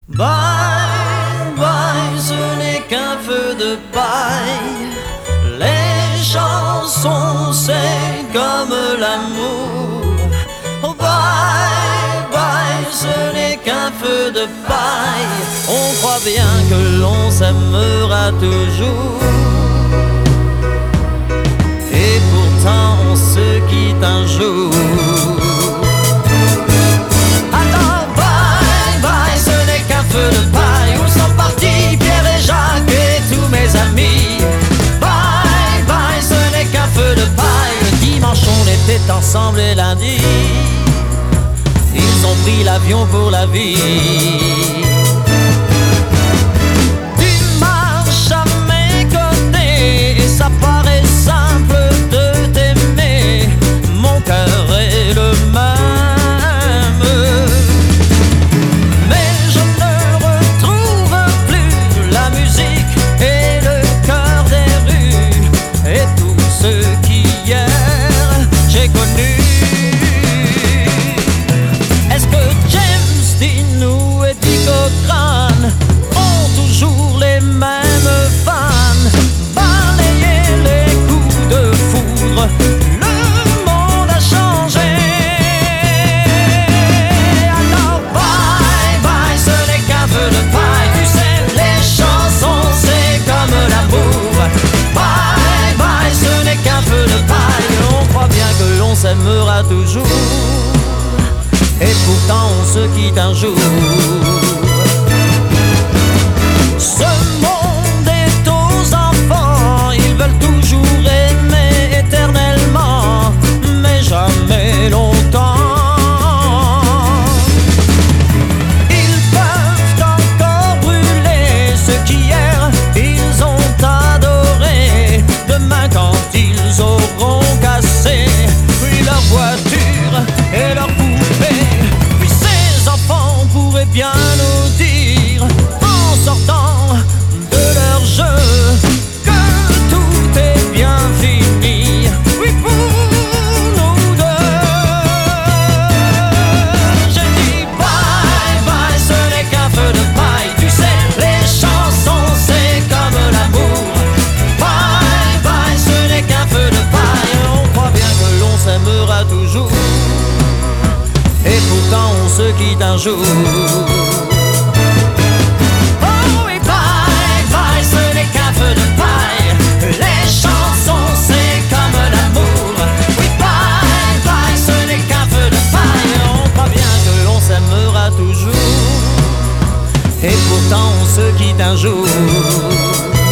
Bye bye, ce n'est qu'un feu de paille. Les chansons, c'est comme l'amour. Oh bye bye, ce n'est qu'un feu de paille. On croit bien que l'on s'aimera toujours, et pourtant on se quitte un jour. Feu de paille, où sont partis Pierre et Jacques et tous mes amis? Bye bye, ce n'est qu'un feu de paille. Le dimanche on était ensemble et lundi ils ont pris l'avion pour la vie. Tu marches à mes côtés et ça paraît simple de t'aimer. Mon cœur est le même. Est-ce que James Dean ou Eddie Cochran ont toujours les mêmes fans? Balayer les coups de foudre, le monde a changé. Alors bye bye, ce n'est qu'un feu de paille. Tu sais, les chansons c'est comme l'amour. Bye bye, ce n'est qu'un feu de paille. On croit bien que l'on s'aimera toujours, et pourtant on se quitte un jour. Ce monde est aux enfants, ils veulent toujours aimer éternellement, mais jamais longtemps. Ils peuvent encore brûler ce qu'hier ils ont adoré. Demain quand ils auront cassé, puis leur voiture et leur poupée, puis ces enfants pourraient bien nous dire en sortant de leur jeu que tout est bien fini. Oui, pour nous deux. J'ai dit bye bye, ce n'est qu'un feu de paille. Tu sais, les chansons c'est comme l'amour. Bye bye, ce n'est qu'un feu de paille. On croit bien que l'on s'aimera toujours, et pourtant on se quitte un jour. Oh oui, bye bye, ce n'est qu'un feu de paille. Les chansons c'est comme l'amour. Oui, bye bye, ce n'est qu'un feu de paille. On croit bien que l'on s'aimera toujours, et pourtant on se quitte un jour.